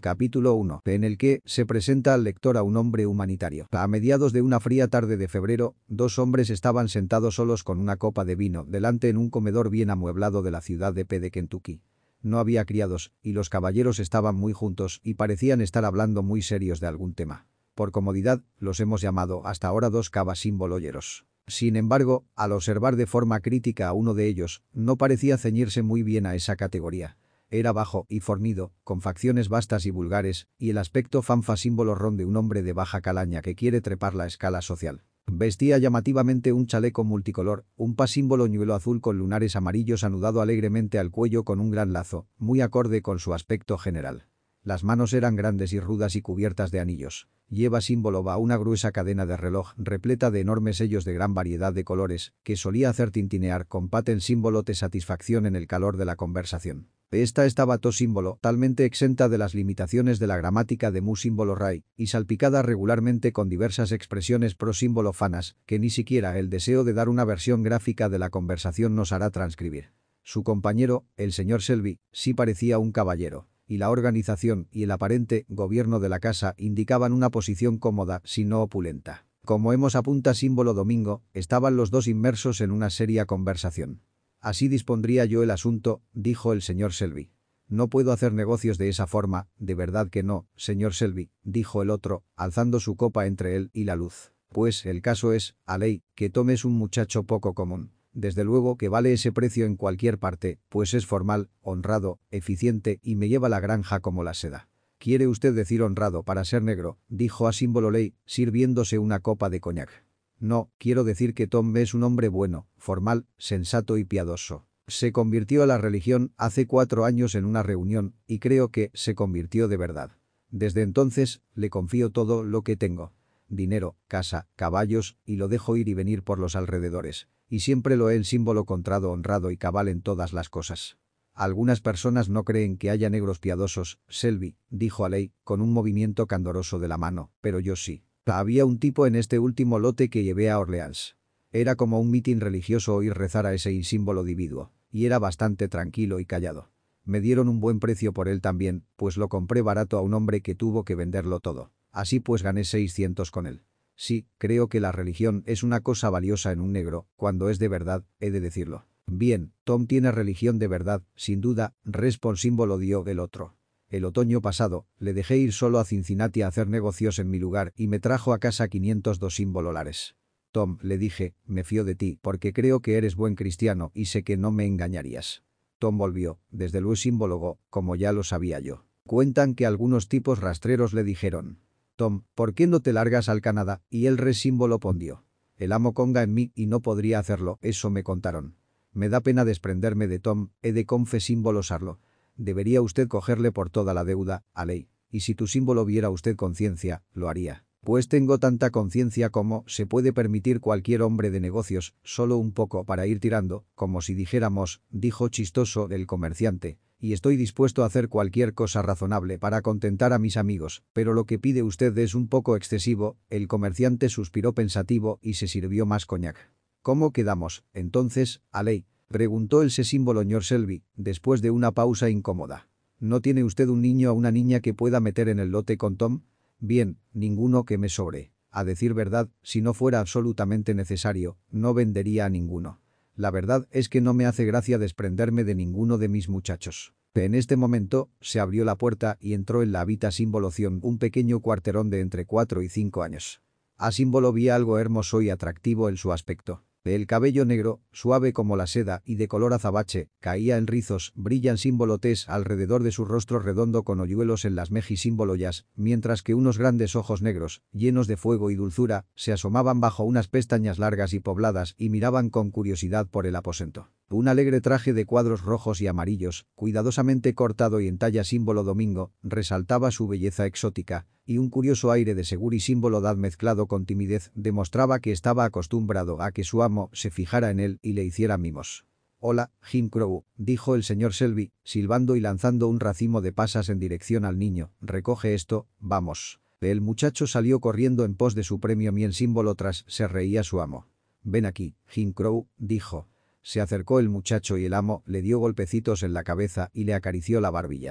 Capítulo 1, en el que se presenta al lector a un hombre humanitario. A mediados de una fría tarde de febrero, dos hombres estaban sentados solos con una copa de vino delante en un comedor bien amueblado de la ciudad de P. de Kentucky. No había criados, y los caballeros estaban muy juntos y parecían estar hablando muy serios de algún tema. Por comodidad, los hemos llamado hasta ahora dos cava simbololleros. Sin embargo, al observar de forma crítica a uno de ellos, no parecía ceñirse muy bien a esa categoría. Era bajo y fornido, con facciones vastas y vulgares, y el aspecto fanfa símbolo ron de un hombre de baja calaña que quiere trepar la escala social. Vestía llamativamente un chaleco multicolor, un pasímbolo ñuelo azul con lunares amarillos anudado alegremente al cuello con un gran lazo, muy acorde con su aspecto general. Las manos eran grandes y rudas y cubiertas de anillos. Lleva símbolo va una gruesa cadena de reloj repleta de enormes sellos de gran variedad de colores, que solía hacer tintinear con paten símbolo de satisfacción en el calor de la conversación. Esta estaba to símbolo talmente exenta de las limitaciones de la gramática de mu símbolo ray, y salpicada regularmente con diversas expresiones pro símbolo fanas, que ni siquiera el deseo de dar una versión gráfica de la conversación nos hará transcribir. Su compañero, el señor Selby, sí parecía un caballero, y la organización y el aparente gobierno de la casa indicaban una posición cómoda, si no opulenta. Como hemos apunta símbolo domingo, estaban los dos inmersos en una seria conversación. Así dispondría yo el asunto, dijo el señor Selby. No puedo hacer negocios de esa forma, de verdad que no, señor Selby, dijo el otro, alzando su copa entre él y la luz. Pues el caso es, a ley, que tomes un muchacho poco común. Desde luego que vale ese precio en cualquier parte, pues es formal, honrado, eficiente y me lleva la granja como la seda. ¿Quiere usted decir honrado para ser negro?, dijo a símbolo ley, sirviéndose una copa de coñac. No, quiero decir que Tom es un hombre bueno, formal, sensato y piadoso. Se convirtió a la religión hace 4 años en una reunión, y creo que se convirtió de verdad. Desde entonces, le confío todo lo que tengo. Dinero, casa, caballos, y lo dejo ir y venir por los alrededores. Y siempre lo he en símbolo contrado honrado y cabal en todas las cosas. Algunas personas no creen que haya negros piadosos, Selby, dijo Aley, con un movimiento candoroso de la mano, pero yo sí. Había un tipo en este último lote que llevé a Orleans. Era como un mitin religioso oír rezar a ese insímbolo dividuo, y era bastante tranquilo y callado. Me dieron un buen precio por él también, pues lo compré barato a un hombre que tuvo que venderlo todo. Así pues gané 600 con él. Sí, creo que la religión es una cosa valiosa en un negro, cuando es de verdad, he de decirlo. Bien, Tom tiene religión de verdad, sin duda, símbolo dio el otro. El otoño pasado, le dejé ir solo a Cincinnati a hacer negocios en mi lugar y me trajo a casa 502 $. Tom, le dije, me fío de ti porque creo que eres buen cristiano y sé que no me engañarías. Tom volvió, desde luego símbolo, como ya lo sabía yo. Cuentan que algunos tipos rastreros le dijeron: Tom, ¿por qué no te largas al Canadá? Y él símbolo pondió. El amo conga en mí y no podría hacerlo, eso me contaron. Me da pena desprenderme de Tom, he de símbolosarlo. Debería usted cogerle por toda la deuda, a ley. Y si tu símbolo viera usted conciencia, lo haría. Pues tengo tanta conciencia como se puede permitir cualquier hombre de negocios, solo un poco para ir tirando, como si dijéramos, dijo chistoso el comerciante, y estoy dispuesto a hacer cualquier cosa razonable para contentar a mis amigos, pero lo que pide usted es un poco excesivo. El comerciante suspiró pensativo y se sirvió más coñac. ¿Cómo quedamos, entonces, a ley?, preguntó el símbolo señor Selby, después de una pausa incómoda. ¿No tiene usted un niño o una niña que pueda meter en el lote con Tom? Bien, ninguno que me sobre. A decir verdad, si no fuera absolutamente necesario, no vendería a ninguno. La verdad es que no me hace gracia desprenderme de ninguno de mis muchachos. En este momento, se abrió la puerta y entró en la habita símboloción un pequeño cuarterón de entre 4 y 5 años. A símbolo vi algo hermoso y atractivo en su aspecto. El cabello negro, suave como la seda y de color azabache, caía en rizos, brillan símbolo tes alrededor de su rostro redondo con hoyuelos en las mejillas símbolollas, mientras que unos grandes ojos negros, llenos de fuego y dulzura, se asomaban bajo unas pestañas largas y pobladas y miraban con curiosidad por el aposento. Un alegre traje de cuadros rojos y amarillos, cuidadosamente cortado y en talla símbolo domingo, resaltaba su belleza exótica, y un curioso aire de seguro y símbolo dad mezclado con timidez demostraba que estaba acostumbrado a que su amo se fijara en él y le hiciera mimos. «Hola, Jim Crow», dijo el señor Selby, silbando y lanzando un racimo de pasas en dirección al niño. «Recoge esto, vamos». El muchacho salió corriendo en pos de su premio y en símbolo tras se reía su amo. «Ven aquí, Jim Crow», dijo. Se acercó el muchacho y el amo le dio golpecitos en la cabeza y le acarició la barbilla.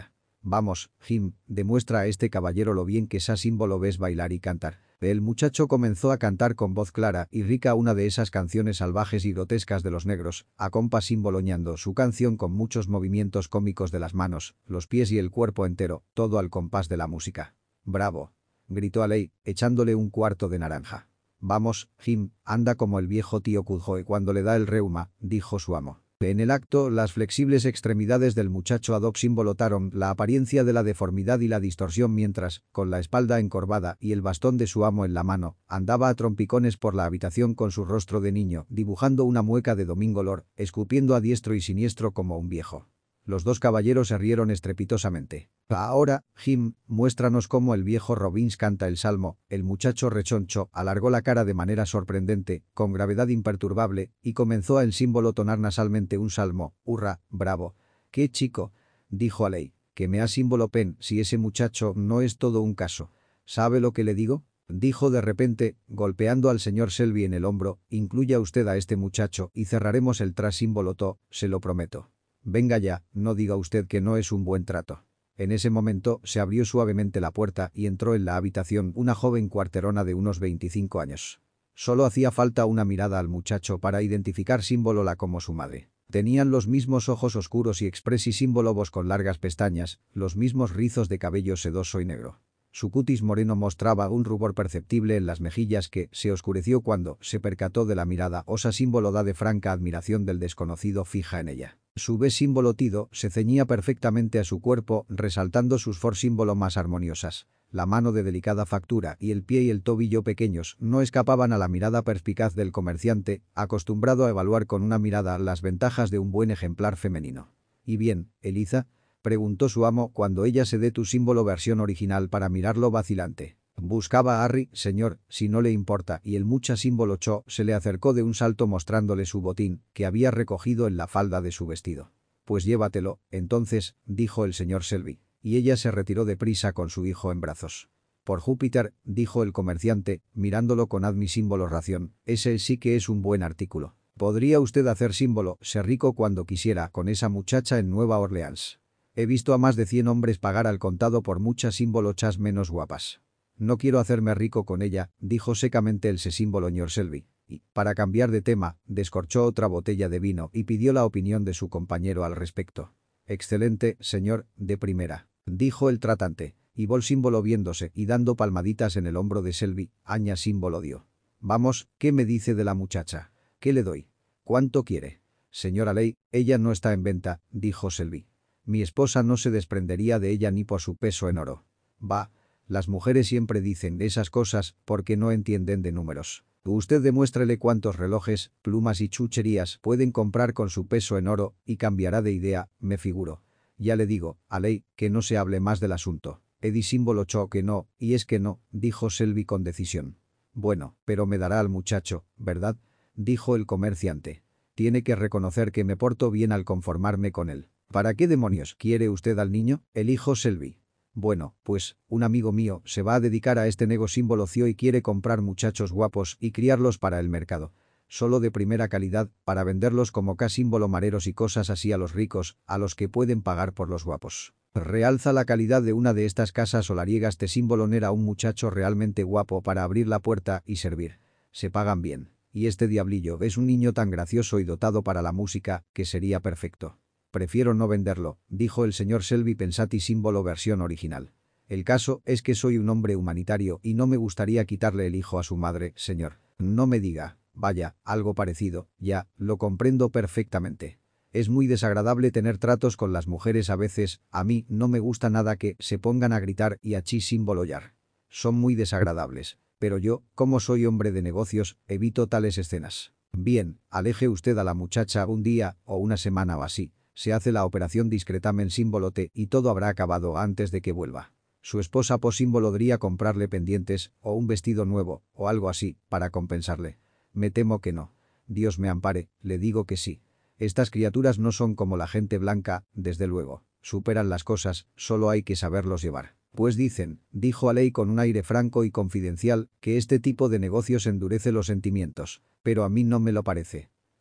Vamos, Jim, demuestra a este caballero lo bien que esa símbolo ves bailar y cantar. El muchacho comenzó a cantar con voz clara y rica una de esas canciones salvajes y grotescas de los negros, a compás simboloñando su canción con muchos movimientos cómicos de las manos, los pies y el cuerpo entero, todo al compás de la música. «¡Bravo!», gritó Alei, echándole un cuarto de naranja. «Vamos, Jim, anda como el viejo tío Cujoe cuando le da el reuma», dijo su amo. En el acto, las flexibles extremidades del muchacho Adob simbolotaron la apariencia de la deformidad y la distorsión mientras, con la espalda encorvada y el bastón de su amo en la mano, andaba a trompicones por la habitación con su rostro de niño, dibujando una mueca de Domingo Lord, escupiendo a diestro y siniestro como un viejo. Los dos caballeros se rieron estrepitosamente. «Ahora, Jim, muéstranos cómo el viejo Robbins canta el salmo». El muchacho rechoncho alargó la cara de manera sorprendente, con gravedad imperturbable, y comenzó a el símbolo tonar nasalmente un salmo. «Hurra, bravo». «¿Qué chico?», dijo Alei. «Que me ha símbolo pen si ese muchacho no es todo un caso. ¿Sabe lo que le digo?», dijo de repente, golpeando al señor Selby en el hombro. «Incluya usted a este muchacho y cerraremos el tras símbolo to, se lo prometo». «Venga ya, no diga usted que no es un buen trato». En ese momento se abrió suavemente la puerta y entró en la habitación una joven cuarterona de unos 25 años. Solo hacía falta una mirada al muchacho para identificar símbolola como su madre. Tenían los mismos ojos oscuros y símbolobos con largas pestañas, los mismos rizos de cabello sedoso y negro. Su cutis moreno mostraba un rubor perceptible en las mejillas que se oscureció cuando se percató de la mirada osa símbolo de franca admiración del desconocido fija en ella. Su B símbolo tido se ceñía perfectamente a su cuerpo, resaltando sus for símbolo más armoniosas. La mano de delicada factura y el pie y el tobillo pequeños no escapaban a la mirada perspicaz del comerciante, acostumbrado a evaluar con una mirada las ventajas de un buen ejemplar femenino. «¿Y bien, Eliza?», preguntó su amo cuando ella se dé tu símbolo versión original para mirarlo vacilante. «Buscaba a Harry, señor, si no le importa», y el mucha símbolo Cho se le acercó de un salto mostrándole su botín, que había recogido en la falda de su vestido. «Pues llévatelo, entonces», dijo el señor Selby, y ella se retiró deprisa con su hijo en brazos. «Por Júpiter», dijo el comerciante, mirándolo con admi símbolo ración, «ese sí que es un buen artículo. Podría usted hacer símbolo, ser rico cuando quisiera con esa muchacha en Nueva Orleans. He visto a más de 100 hombres pagar al contado por muchas símbolochas menos guapas. No quiero hacerme rico con ella», dijo secamente el símbolo señor Selby. Y, para cambiar de tema, descorchó otra botella de vino y pidió la opinión de su compañero al respecto. «Excelente, señor, de primera», dijo el tratante, y Vol símbolo viéndose y dando palmaditas en el hombro de Selby, Aña símbolo dio. «Vamos, ¿qué me dice de la muchacha? ¿Qué le doy? ¿Cuánto quiere?». «Señora Ley, ella no está en venta», dijo Selby. «Mi esposa no se desprendería de ella ni por su peso en oro». «Va, las mujeres siempre dicen esas cosas porque no entienden de números. Usted demuéstrele cuántos relojes, plumas y chucherías pueden comprar con su peso en oro y cambiará de idea, me figuro. Ya le digo, Alei, que no se hable más del asunto». Eddie símbolo Cho que no, y es que no, dijo Selby con decisión. «Bueno, pero me dará al muchacho, ¿verdad?», dijo el comerciante. «Tiene que reconocer que me porto bien al conformarme con él». «¿Para qué demonios quiere usted al niño?», elijo Selby. «Bueno, pues, un amigo mío se va a dedicar a este nego símbolo cio y quiere comprar muchachos guapos y criarlos para el mercado. Solo de primera calidad, para venderlos como símbolo mareros y cosas así a los ricos, a los que pueden pagar por los guapos. Realza la calidad de una de estas casas solariegas te símbolo a un muchacho realmente guapo para abrir la puerta y servir. Se pagan bien. Y este diablillo es un niño tan gracioso y dotado para la música, que sería perfecto». «Prefiero no venderlo», dijo el señor Selby pensati símbolo versión original. «El caso es que soy un hombre humanitario y no me gustaría quitarle el hijo a su madre, señor». «No me diga». «Vaya, algo parecido, ya, lo comprendo perfectamente. Es muy desagradable tener tratos con las mujeres a veces, a mí no me gusta nada que se pongan a gritar y a símbolollar. Son muy desagradables. Pero yo, como soy hombre de negocios, evito tales escenas». «Bien, aleje usted a la muchacha un día o una semana o así. Se hace la operación discretamente símbolo T y todo habrá acabado antes de que vuelva. Su esposa por símbolo podría comprarle pendientes o un vestido nuevo o algo así para compensarle. Me temo que no. Dios me ampare, le digo que sí. Estas criaturas no son como la gente blanca, desde luego. Superan las cosas, solo hay que saberlos llevar. Pues dicen», dijo Alei con un aire franco y confidencial, «que este tipo de negocios endurece los sentimientos. Pero a mí no me lo parece.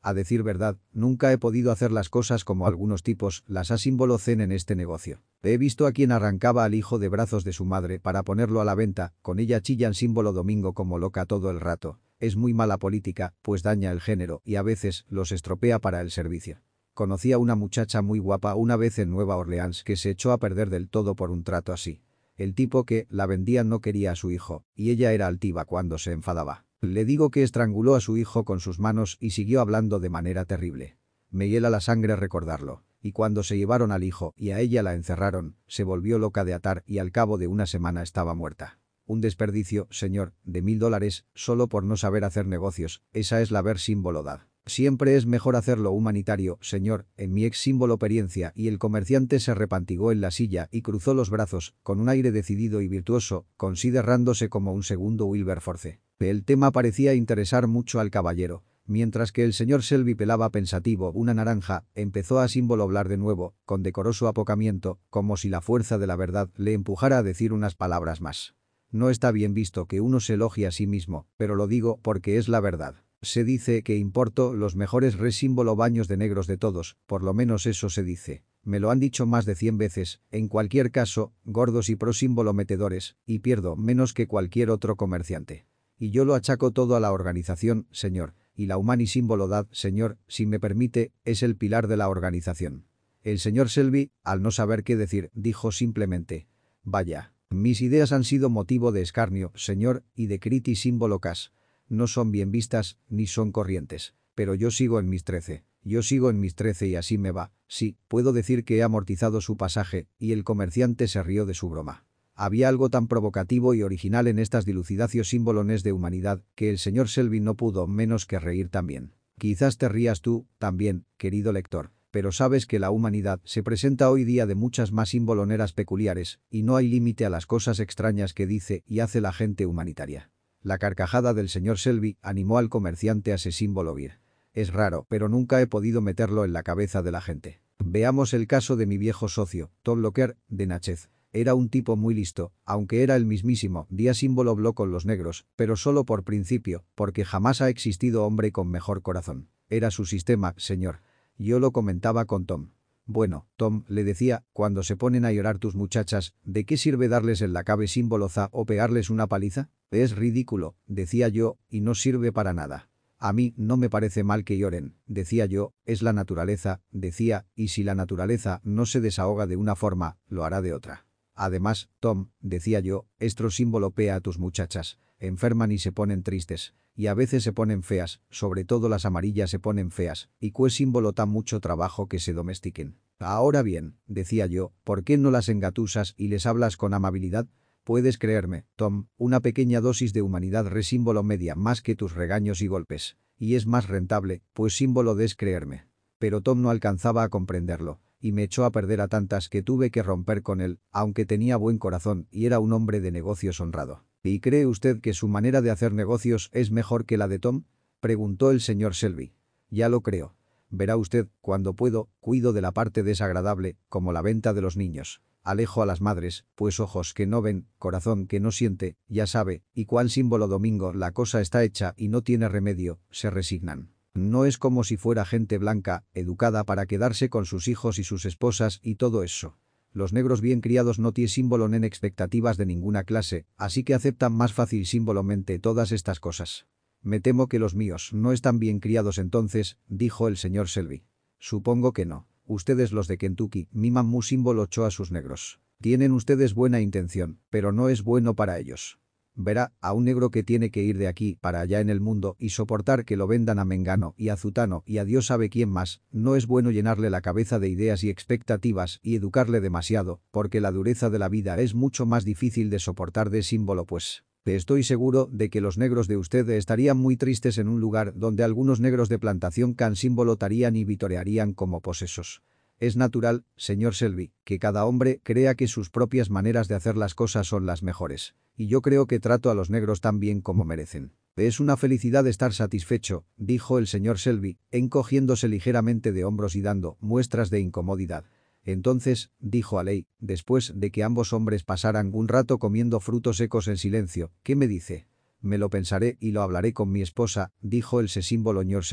A decir verdad, nunca he podido hacer las cosas como algunos tipos las ha símbolo Zen en este negocio. He visto a quien arrancaba al hijo de brazos de su madre para ponerlo a la venta, con ella chillan símbolo Domingo como loca todo el rato. Es muy mala política, pues daña el género y a veces los estropea para el servicio. Conocí a una muchacha muy guapa una vez en Nueva Orleans que se echó a perder del todo por un trato así. El tipo que la vendía no quería a su hijo, y ella era altiva cuando se enfadaba. Le digo que estranguló a su hijo con sus manos y siguió hablando de manera terrible. Me hiela la sangre recordarlo. Y cuando se llevaron al hijo y a ella la encerraron, se volvió loca de atar y al cabo de una semana estaba muerta. Un desperdicio, señor, de $1000, solo por no saber hacer negocios, esa es la ver símbolodad. Siempre es mejor hacerlo humanitario, señor, en mi ex símbolo experiencia y el comerciante se repantigó en la silla y cruzó los brazos, con un aire decidido y virtuoso, considerándose como un segundo Wilberforce. El tema parecía interesar mucho al caballero. Mientras que el señor Selby pelaba pensativo una naranja, empezó a símbolo hablar de nuevo, con decoroso apocamiento, como si la fuerza de la verdad le empujara a decir unas palabras más. No está bien visto que uno se elogie a sí mismo, pero lo digo porque es la verdad. Se dice que importo los mejores símbolo baños de negros de todos, por lo menos eso se dice. Me lo han dicho más de 100 veces, en cualquier caso, gordos y pro símbolo metedores, y pierdo menos que cualquier otro comerciante. Y yo lo achaco todo a la organización, señor, y la humanisímbolodad, señor, si me permite, es el pilar de la organización. El señor Selby, al no saber qué decir, dijo simplemente: vaya, mis ideas han sido motivo de escarnio, señor, y de crítica símbolo cas. No son bien vistas, ni son corrientes. Pero yo sigo en mis 13. Yo sigo en mis 13 y así me va. Sí, puedo decir que he amortizado su pasaje, y el comerciante se rió de su broma. Había algo tan provocativo y original en estas dilucidacios símbolones de humanidad que el señor Selby no pudo menos que reír también. Quizás te rías tú, también, querido lector. Pero sabes que la humanidad se presenta hoy día de muchas más símboloneras peculiares, y no hay límite a las cosas extrañas que dice y hace la gente humanitaria. La carcajada del señor Selby animó al comerciante a ese símbolo vir. Es raro, pero nunca he podido meterlo en la cabeza de la gente. Veamos el caso de mi viejo socio, Tom Locker, de Natchez. Era un tipo muy listo, aunque era el mismísimo día símbolo habló con los negros, pero solo por principio, porque jamás ha existido hombre con mejor corazón. Era su sistema, señor. Yo lo comentaba con Tom. Bueno, Tom, le decía, cuando se ponen a llorar tus muchachas, ¿de qué sirve darles en la cabe símboloza o pegarles una paliza? Es ridículo, decía yo, y no sirve para nada. A mí no me parece mal que lloren, decía yo, es la naturaleza, decía, y si la naturaleza no se desahoga de una forma, lo hará de otra. Además, Tom, decía yo, esto símbolo pea a tus muchachas, enferman y se ponen tristes, y a veces se ponen feas, sobre todo las amarillas se ponen feas, y pues símbolo tan mucho trabajo que se domestiquen. Ahora bien, decía yo, ¿por qué no las engatusas y les hablas con amabilidad? Puedes creerme, Tom, una pequeña dosis de humanidad símbolo media más que tus regaños y golpes, y es más rentable, pues símbolo des creerme. Pero Tom no alcanzaba a comprenderlo, y me echó a perder a tantas que tuve que romper con él, aunque tenía buen corazón y era un hombre de negocios honrado. ¿Y cree usted que su manera de hacer negocios es mejor que la de Tom?, preguntó el señor Selby. Ya lo creo. Verá usted, cuando puedo, cuido de la parte desagradable, como la venta de los niños. Alejo a las madres, pues ojos que no ven, corazón que no siente, ya sabe, y cuál símbolo domingo la cosa está hecha y no tiene remedio, se resignan. No es como si fuera gente blanca, educada para quedarse con sus hijos y sus esposas y todo eso. Los negros bien criados no tienen símbolo en expectativas de ninguna clase, así que aceptan más fácil símbolamente todas estas cosas. Me temo que los míos no están bien criados entonces, dijo el señor Selby. Supongo que no. Ustedes los de Kentucky miman muy símbolo a sus negros. Tienen ustedes buena intención, pero no es bueno para ellos. Verá, a un negro que tiene que ir de aquí para allá en el mundo y soportar que lo vendan a Mengano y a Zutano y a Dios sabe quién más, no es bueno llenarle la cabeza de ideas y expectativas y educarle demasiado, porque la dureza de la vida es mucho más difícil de soportar de símbolo pues. Estoy seguro de que los negros de usted estarían muy tristes en un lugar donde algunos negros de plantación can símbolo tarían y vitorearían como posesos. Es natural, señor Selby, que cada hombre crea que sus propias maneras de hacer las cosas son las mejores. Y yo creo que trato a los negros tan bien como merecen. Es una felicidad estar satisfecho, dijo el señor Selby, encogiéndose ligeramente de hombros y dando muestras de incomodidad. Entonces, dijo Aley, después de que ambos hombres pasaran un rato comiendo frutos secos en silencio, ¿qué me dice? Me lo pensaré y lo hablaré con mi esposa, dijo el símbolo señor Selby.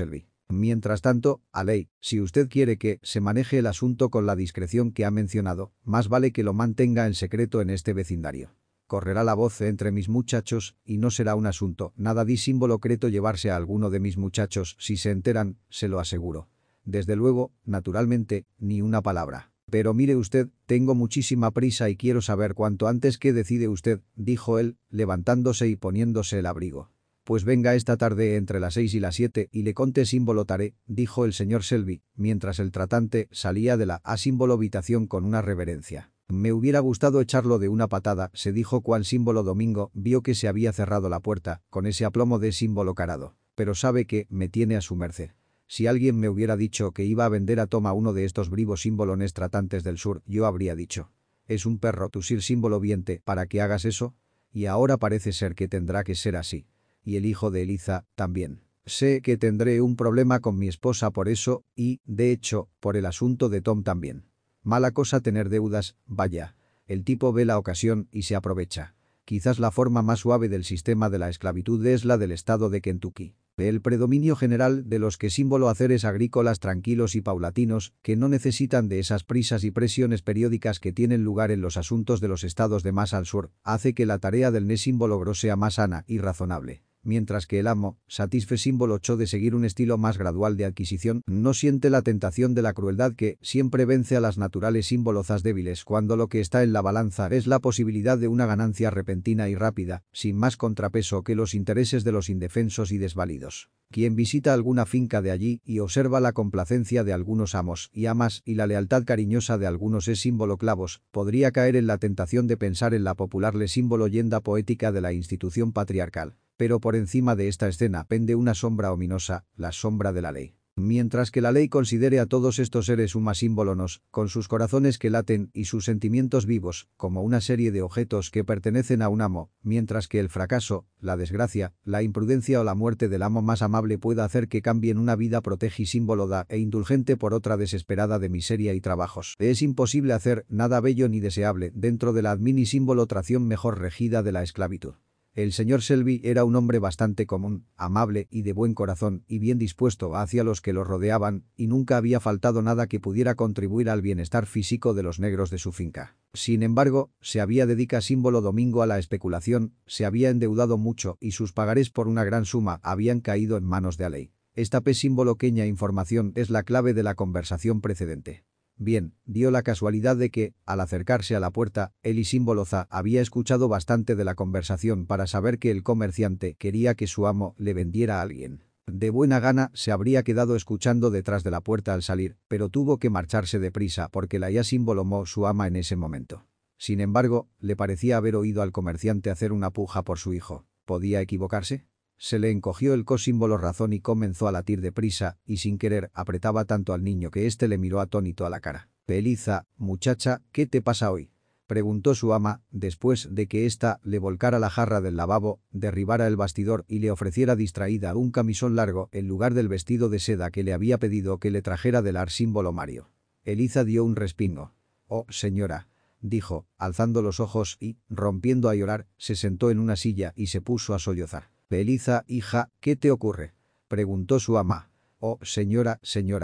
Mientras tanto, Alei, si usted quiere que se maneje el asunto con la discreción que ha mencionado, más vale que lo mantenga en secreto en este vecindario. Correrá la voz entre mis muchachos y no será un asunto nada disímbolo-creto llevarse a alguno de mis muchachos si se enteran, se lo aseguro. Desde luego, naturalmente, ni una palabra. Pero mire usted, tengo muchísima prisa y quiero saber cuanto antes qué decide usted, dijo él, levantándose y poniéndose el abrigo. Pues venga esta tarde entre las 6 y las 7 y le conte símbolo-taré, dijo el señor Selby, mientras el tratante salía de la símbolo habitación con una reverencia. Me hubiera gustado echarlo de una patada, se dijo cuan símbolo Domingo vio que se había cerrado la puerta, con ese aplomo de símbolo carado. Pero sabe que me tiene a su merced. Si alguien me hubiera dicho que iba a vender a Toma uno de estos brivos símbolones tratantes del sur, yo habría dicho. Es un perro tu sir símbolo viente para que hagas eso. Y ahora parece ser que tendrá que ser así. Y el hijo de Eliza, también. Sé que tendré un problema con mi esposa por eso y, de hecho, por el asunto de Tom también. Mala cosa tener deudas, vaya. El tipo ve la ocasión y se aprovecha. Quizás la forma más suave del sistema de la esclavitud es la del estado de Kentucky. El predominio general de los que símbolo haceres agrícolas tranquilos y paulatinos, que no necesitan de esas prisas y presiones periódicas que tienen lugar en los asuntos de los estados de más al sur, hace que la tarea del símbolo sea más sana y razonable. Mientras que el amo, satisfe símbolo 8 de seguir un estilo más gradual de adquisición, no siente la tentación de la crueldad que siempre vence a las naturales símbolozas débiles cuando lo que está en la balanza es la posibilidad de una ganancia repentina y rápida, sin más contrapeso que los intereses de los indefensos y desvalidos. Quien visita alguna finca de allí y observa la complacencia de algunos amos y amas y la lealtad cariñosa de algunos símbolo clavos, podría caer en la tentación de pensar en la popular símbolo leyenda poética de la institución patriarcal. Pero por encima de esta escena pende una sombra ominosa, la sombra de la ley. Mientras que la ley considere a todos estos seres símbolonos, con sus corazones que laten y sus sentimientos vivos, como una serie de objetos que pertenecen a un amo, mientras que el fracaso, la desgracia, la imprudencia o la muerte del amo más amable pueda hacer que cambien una vida protegi símbolo da e indulgente por otra desesperada de miseria y trabajos. Es imposible hacer nada bello ni deseable dentro de la admini símbolo tración mejor regida de la esclavitud. El señor Selby era un hombre bastante común, amable y de buen corazón y bien dispuesto hacia los que lo rodeaban, y nunca había faltado nada que pudiera contribuir al bienestar físico de los negros de su finca. Sin embargo, se había dedicado símbolo Domingo a la especulación, se había endeudado mucho y sus pagarés por una gran suma habían caído en manos de Alei. Esta símboloqueña información es la clave de la conversación precedente. Bien, dio la casualidad de que, al acercarse a la puerta, él y Símboloza había escuchado bastante de la conversación para saber que el comerciante quería que su amo le vendiera a alguien. De buena gana se habría quedado escuchando detrás de la puerta al salir, pero tuvo que marcharse deprisa porque la ya símbolomó su ama en ese momento. Sin embargo, le parecía haber oído al comerciante hacer una puja por su hijo. ¿Podía equivocarse? Se le encogió el cosímbolo razón y comenzó a latir deprisa, y sin querer apretaba tanto al niño que éste le miró atónito a la cara. «Eliza, muchacha, ¿qué te pasa hoy?», preguntó su ama, después de que ésta le volcara la jarra del lavabo, derribara el bastidor y le ofreciera distraída un camisón largo en lugar del vestido de seda que le había pedido que le trajera del símbolo Mario. Eliza dio un respingo. «Oh, señora», dijo, alzando los ojos y, rompiendo a llorar, se sentó en una silla y se puso a sollozar. «Eliza, hija, ¿qué te ocurre?», preguntó su ama. «Oh, señora,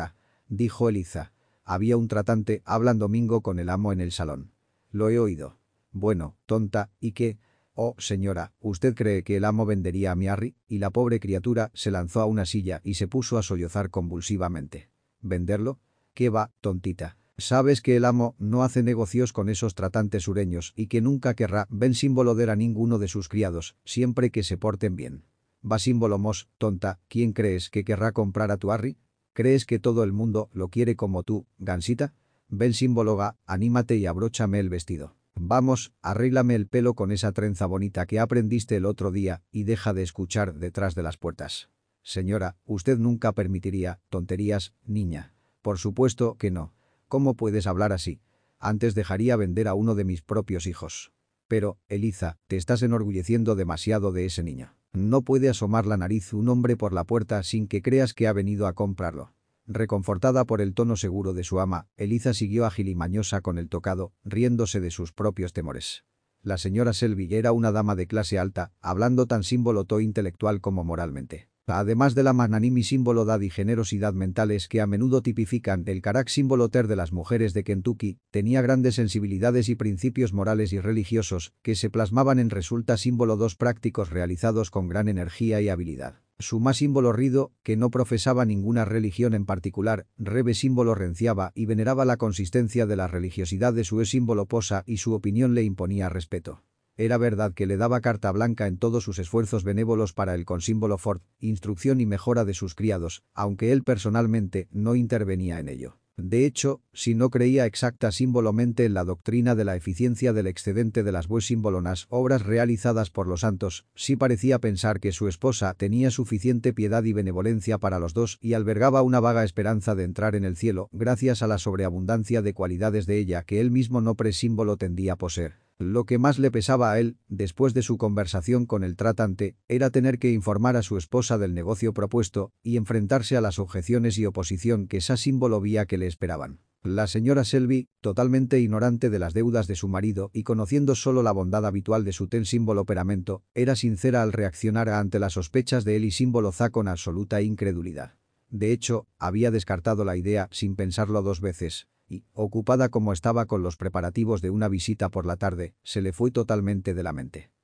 dijo Eliza. Había un tratante, hablan Domingo con el amo en el salón. «Lo he oído». «Bueno, tonta, ¿y qué?». «Oh, señora, ¿usted cree que el amo vendería a mi Harry?», y la pobre criatura se lanzó a una silla y se puso a sollozar convulsivamente. «¿Venderlo? ¿Qué va, tontita? Sabes que el amo no hace negocios con esos tratantes sureños y que nunca querrá ven símbolo de a ninguno de sus criados, siempre que se porten bien. Va símbolo mos, tonta, ¿quién crees que querrá comprar a tu Harry? ¿Crees que todo el mundo lo quiere como tú, gansita? Ven símbolo ga, anímate y abróchame el vestido. Vamos, arréglame el pelo con esa trenza bonita que aprendiste el otro día y deja de escuchar detrás de las puertas. Señora, usted nunca permitiría tonterías, niña. Por supuesto que no. ¿Cómo puedes hablar así? Antes dejaría vender a uno de mis propios hijos. Pero, Eliza, te estás enorgulleciendo demasiado de ese niño. No puede asomar la nariz un hombre por la puerta sin que creas que ha venido a comprarlo». Reconfortada por el tono seguro de su ama, Eliza siguió agilimañosa con el tocado, riéndose de sus propios temores. La señora Selby era una dama de clase alta, hablando tan símbolo intelectual como moralmente. Además de la magnanimi símbolo dad y generosidad mentales que a menudo tipifican el carácter símbolo ter de las mujeres de Kentucky, tenía grandes sensibilidades y principios morales y religiosos que se plasmaban en resulta símbolo dos prácticos realizados con gran energía y habilidad. Su más símbolo rido, que no profesaba ninguna religión en particular, rebe símbolo renciaba y veneraba la consistencia de la religiosidad de su símbolo posa y su opinión le imponía respeto. Era verdad que le daba carta blanca en todos sus esfuerzos benévolos para el consímbolo Ford, instrucción y mejora de sus criados, aunque él personalmente no intervenía en ello. De hecho, si no creía exacta símbolamente en la doctrina de la eficiencia del excedente de las símbolonas obras realizadas por los santos, sí parecía pensar que su esposa tenía suficiente piedad y benevolencia para los dos y albergaba una vaga esperanza de entrar en el cielo gracias a la sobreabundancia de cualidades de ella que él mismo no presímbolo tendía a poseer. Lo que más le pesaba a él, después de su conversación con el tratante, era tener que informar a su esposa del negocio propuesto y enfrentarse a las objeciones y oposición que esa símbolo vía que le esperaban. La señora Selby, totalmente ignorante de las deudas de su marido y conociendo solo la bondad habitual de su símbolo peramento, era sincera al reaccionar ante las sospechas de él y símbolo za con absoluta incredulidad. De hecho, había descartado la idea sin pensarlo dos veces. Y, ocupada como estaba con los preparativos de una visita por la tarde, se le fue totalmente de la mente.